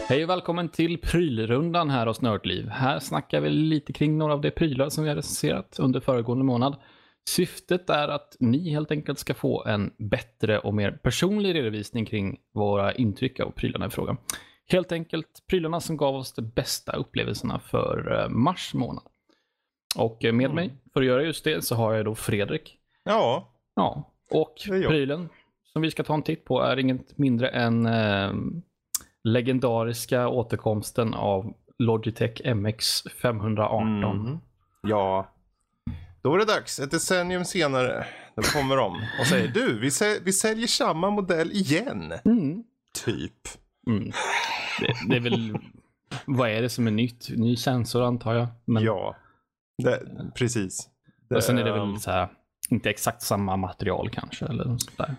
Hej och välkommen till Prylrundan här hos Nördliv. Här snackar vi lite kring några av de prylar som vi har recenserat under föregående månad. Syftet är att ni helt enkelt ska få en bättre och mer personlig redovisning kring våra intryck av prylarna i frågan. Helt enkelt prylarna som gav oss de bästa upplevelserna för mars månad. Och med mig för att göra just det så har jag då Fredrik. Ja. Ja, och prylen som vi ska ta en titt på är inget mindre än legendariska återkomsten av Logitech MX 518. Ja, då är det dags. Ett decennium senare, då kommer de och säger du, vi säljer samma modell igen. Typ. Det är väl, vad är det som är nytt? Ny sensor antar jag. Men... Ja, precis. Och sen är det väl så här, inte exakt samma material kanske eller sådär.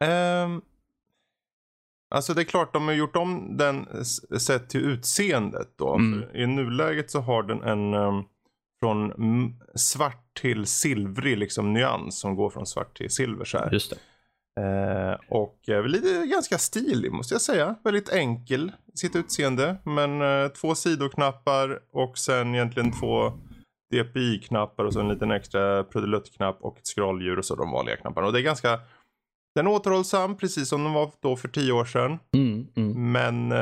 Alltså det är klart de har gjort om den sett till utseendet då. För i nuläget så har den en från svart till silvrig liksom nyans som går från svart till silver så här. Just det. Och lite ganska stilig måste jag säga. Väldigt enkel i sitt utseende. Men 2 sidoknappar och sen egentligen 2 DPI-knappar och så en liten extra prudeluttknapp och ett scrolldjur och så de vanliga knapparna. Och det är ganska... Den är återhållsam precis som den var då för 10 år sedan. Men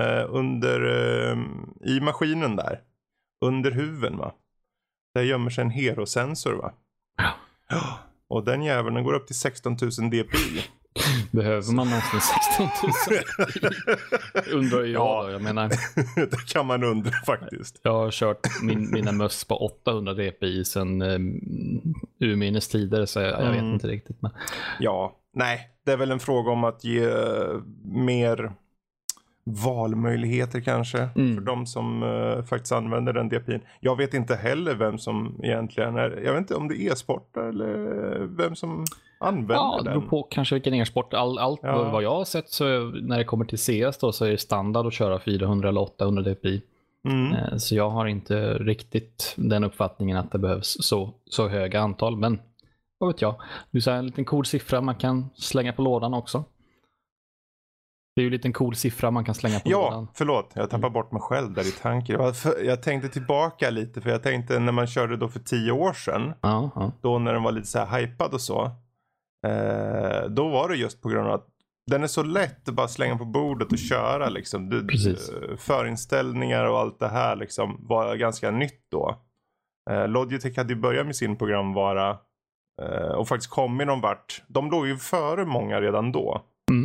i maskinen där. Under huven va. Där gömmer sig en Hero-sensor va. Ja. Och den jäveln går upp till 16 000 dpi. Behöver man någonsin 16 000 dpi? Undrar jag då, jag menar. Det kan man undra faktiskt. Jag har kört mina möss på 800 dpi sedan urminnes tider så jag vet inte riktigt. Men... Ja, nej. Det är väl en fråga om att ge mer valmöjligheter kanske för de som faktiskt använder den DPI:n. Jag vet inte heller vem som egentligen är, jag vet inte om det är e-sport eller vem som använder den. Ja, det beror på kanske vilken e-sport. Allt vad jag har sett så när det kommer till CS då så är det standard att köra 400 eller 800 dpi. Så jag har inte riktigt den uppfattningen att det behövs så höga antal, men vad vet jag. Du sa en liten cool siffra man kan slänga på lådan också. Det är ju en liten cool siffra man kan slänga på lådan. Ja, förlåt. Jag tappar bort mig själv där i tanken. Jag tänkte tillbaka lite. För jag tänkte när man körde då för 10 år sedan. Då när den var lite så här hypad och så. Då var det just på grund av att den är så lätt att bara slänga på bordet och köra. Liksom. Förinställningar och allt det här liksom, var ganska nytt då. Logitech hade ju börjat med sin programvara. Och faktiskt kommit någon vart. De låg ju före många redan då.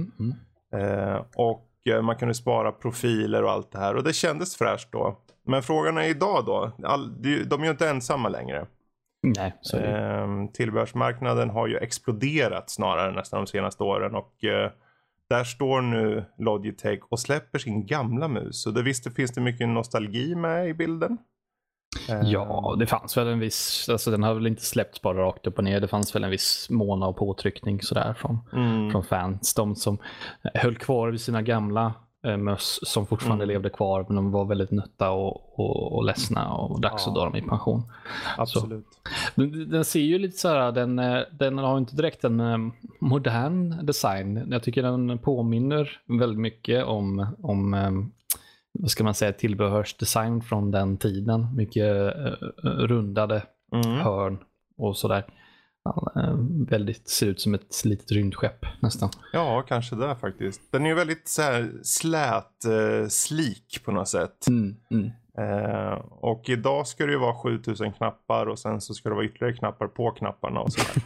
Och man kunde spara profiler och allt det här. Och det kändes fräscht då. Men frågan är idag då. De är ju inte ensamma längre. Nej, så tillbehörsmarknaden har ju exploderat snarare nästan de senaste åren. Och där står nu Logitech och släpper sin gamla mus. Och det finns det mycket nostalgi med i bilden. Ja, det fanns väl en viss, alltså den har väl inte släppts bara rakt upp och ner. Det fanns väl en viss måna och påtryckning sådär från fans. De som höll kvar vid sina gamla möss som fortfarande levde kvar, men de var väldigt nötta och ledsna och dags att dra dem i pension. Absolut. Den ser ju lite såhär, den har inte direkt en modern design. Jag tycker den påminner väldigt mycket om vad ska man säga, tillbehörsdesign från den tiden. Mycket rundade hörn och sådär. Väldigt, ser ut som ett litet rymdskepp nästan. Ja, kanske det faktiskt. Den är ju väldigt så här slik på något sätt. Och idag ska det ju vara 7000 knappar och sen så ska det vara ytterligare knappar på knapparna och sådär.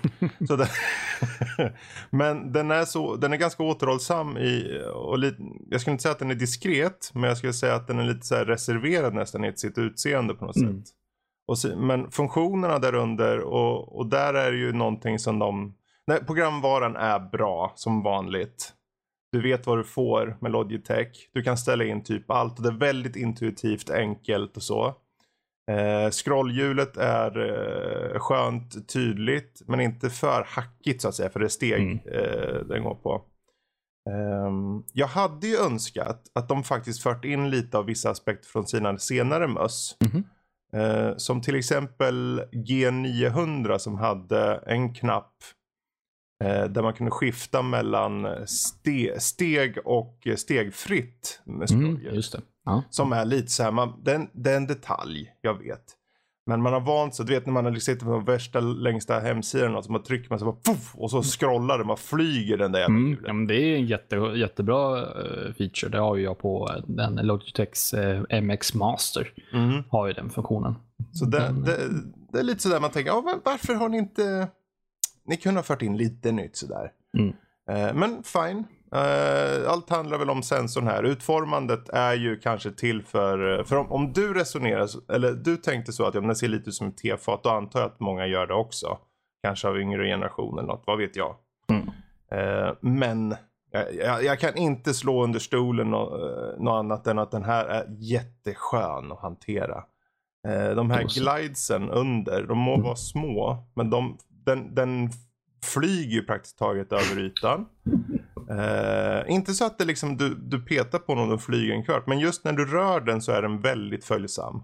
Men den är ganska återhållsam jag skulle inte säga att den är diskret, men jag skulle säga att den är lite så här reserverad nästan i sitt utseende på något sätt. Men funktionerna där under och där är det ju någonting som programvaran är bra som vanligt. Du vet vad du får med Logitech. Du kan ställa in typ allt och det är väldigt intuitivt, enkelt och så. Scrollhjulet är skönt, tydligt, men inte för hackigt så att säga, för det är steg den går på. Jag hade ju önskat att de faktiskt fört in lite av vissa aspekter från sina senare möss. Som till exempel G900 som hade en knapp där man kunde skifta mellan steg och stegfritt med scrollhjul. Just det. Som är lite så här, det är en detalj, jag vet. Men man har vant sig, du vet när man sitter på värsta längsta hemsidan och så man trycker man så bara puff, och så scrollar det, man flyger den där jävla hjulet. Ja, men det är en jättebra feature. Det har ju jag på den Logitechs MX Master. Har ju den funktionen. Så det är lite sådär man tänker, varför har ni inte... Ni kunde ha fört in lite nytt sådär. Men fine. Allt handlar väl om sensorn här. Utformandet är ju kanske till för om du resonerar, eller du tänkte så att den ser lite ut som ett tefat, då antar jag att många gör det också. Kanske av yngre generation eller något, vad vet jag. Men jag kan inte slå under stolen något annat än att den här är jätteskön att hantera. De här glidesen under, de må vara små, men den flyger ju praktiskt taget över ytan. Inte så att det liksom du petar på någon och flyger en kvart, men just när du rör den så är den väldigt följsam.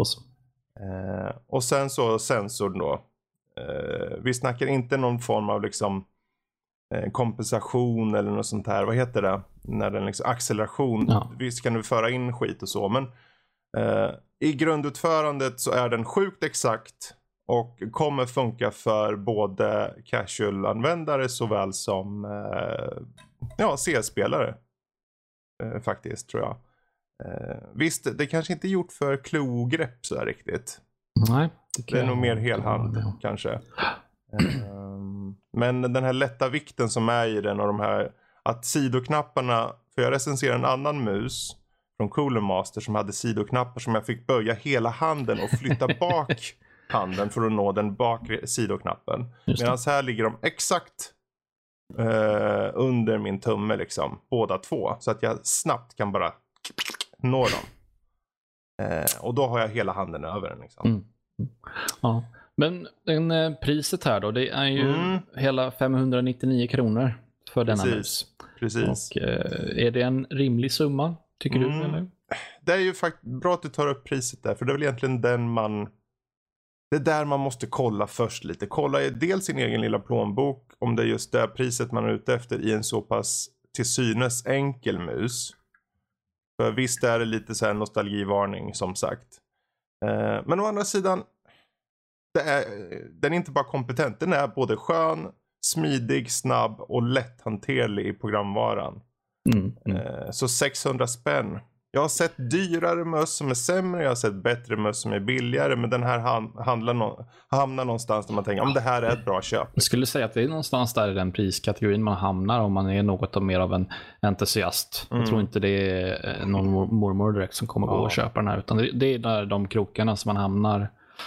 Och sen så sensorn då. Vi snackar inte någon form av liksom kompensation eller något sånt här. Vad heter det? När den liksom acceleration. Visst kan du föra in skit och så, men i grundutförandet så är den sjukt exakt och kommer funka för både casual-användare såväl som CS-spelare faktiskt, tror jag. Visst, det kanske inte är gjort för klogrepp så här riktigt. Nej. Det är nog mer helhand kanske. Men den här lätta vikten som är i den och de här, att sidoknapparna, för jag recenserar en annan mus från Cooler Master som hade sidoknappar som jag fick böja hela handen och flytta bak handen för att nå den bakre sidoknappen. Medan här ligger de exakt under min tumme liksom, båda två, så att jag snabbt kan bara nå dem. Och då har jag hela handen över den liksom. Ja. Men priset här då, det är ju hela 599 kronor för denna mus. Precis. Och är det en rimlig summa, tycker du? Eller? Det är ju faktiskt bra att du tar upp priset där, för det är väl egentligen det är där man måste kolla först lite. Kolla dels sin egen lilla plånbok, om det är just det priset man är ute efter i en så pass till synes enkel mus. För visst är det lite så här nostalgivarning som sagt. Men å andra sidan, den är inte bara kompetent, den är både skön, smidig, snabb och lätthanterlig i programvaran. Så 600 spänn. Jag har sett dyrare möss som är sämre, jag har sett bättre möss som är billigare, men den här hamnar någonstans där man tänker om det här är ett bra köp. Jag skulle säga att det är någonstans där i den priskategorin man hamnar om man är något mer av en entusiast. Jag tror inte det är någon mormor direkt som kommer gå och köpa den här, utan det är där de krokarna som man hamnar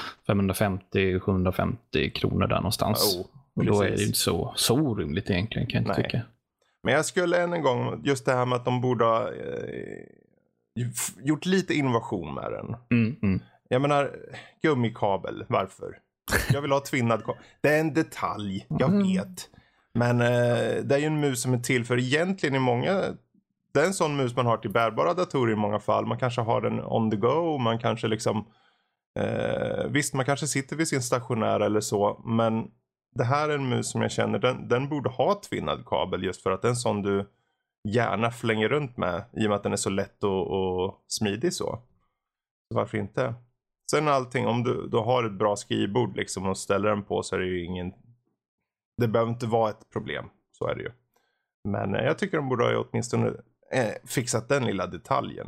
550-750 kronor där någonstans. Och då är det inte så orimligt egentligen, kan jag inte tycka. Men jag skulle än en gång, just det här med att de borde ha gjort lite innovation med den. Jag menar, gummikabel, varför? Jag vill ha tvinnad kabel. Det är en detalj, jag vet. Men det är ju en mus som är till för egentligen det är en sån mus man har till bärbara datorer i många fall. Man kanske har den on the go, man kanske liksom visst, man kanske sitter vid sin stationär eller så, men det här är en mus som jag känner, den borde ha tvinnad kabel, just för att det är en sån du gärna flänger runt med, i och med att den är så lätt och smidig så varför inte? Sen allting, om du har ett bra skrivbord liksom och ställer den på, så är det ju det behöver inte vara ett problem, så är det ju. Men jag tycker de borde ha åtminstone fixat den lilla detaljen.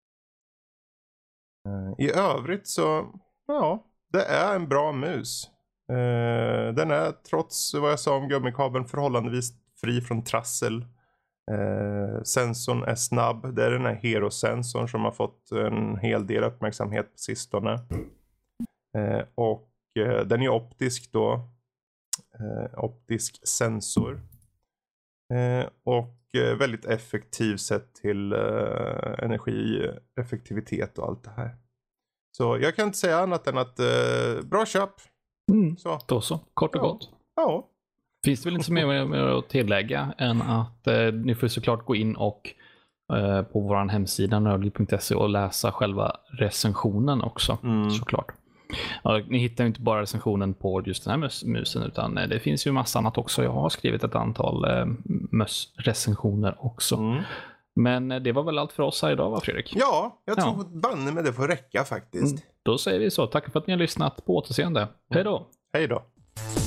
I övrigt så, ja, det är en bra mus. Den är, trots vad jag sa om gummikabeln, förhållandevis fri från trassel. Sensorn är snabb. Det är den här Hero-sensorn som har fått en hel del uppmärksamhet på sistone. Och den är optisk då. Optisk sensor. Och väldigt effektiv sett till energieffektivitet och allt det här. Så jag kan inte säga annat än att bra köp. Så. Då så, kort och gott. Ja. Finns det väl inte så mer att tillägga än att ni får såklart gå in och på vår hemsida nördliv.se och läsa själva recensionen också, såklart. Ni hittar ju inte bara recensionen på just den här musen, utan det finns ju massa annat också. Jag har skrivit ett antal recensioner också. Men det var väl allt för oss här idag, va Fredrik? Ja, jag tror banne med det får räcka faktiskt. Då säger vi så. Tack för att ni har lyssnat. På återseende. Hej då! Hej då!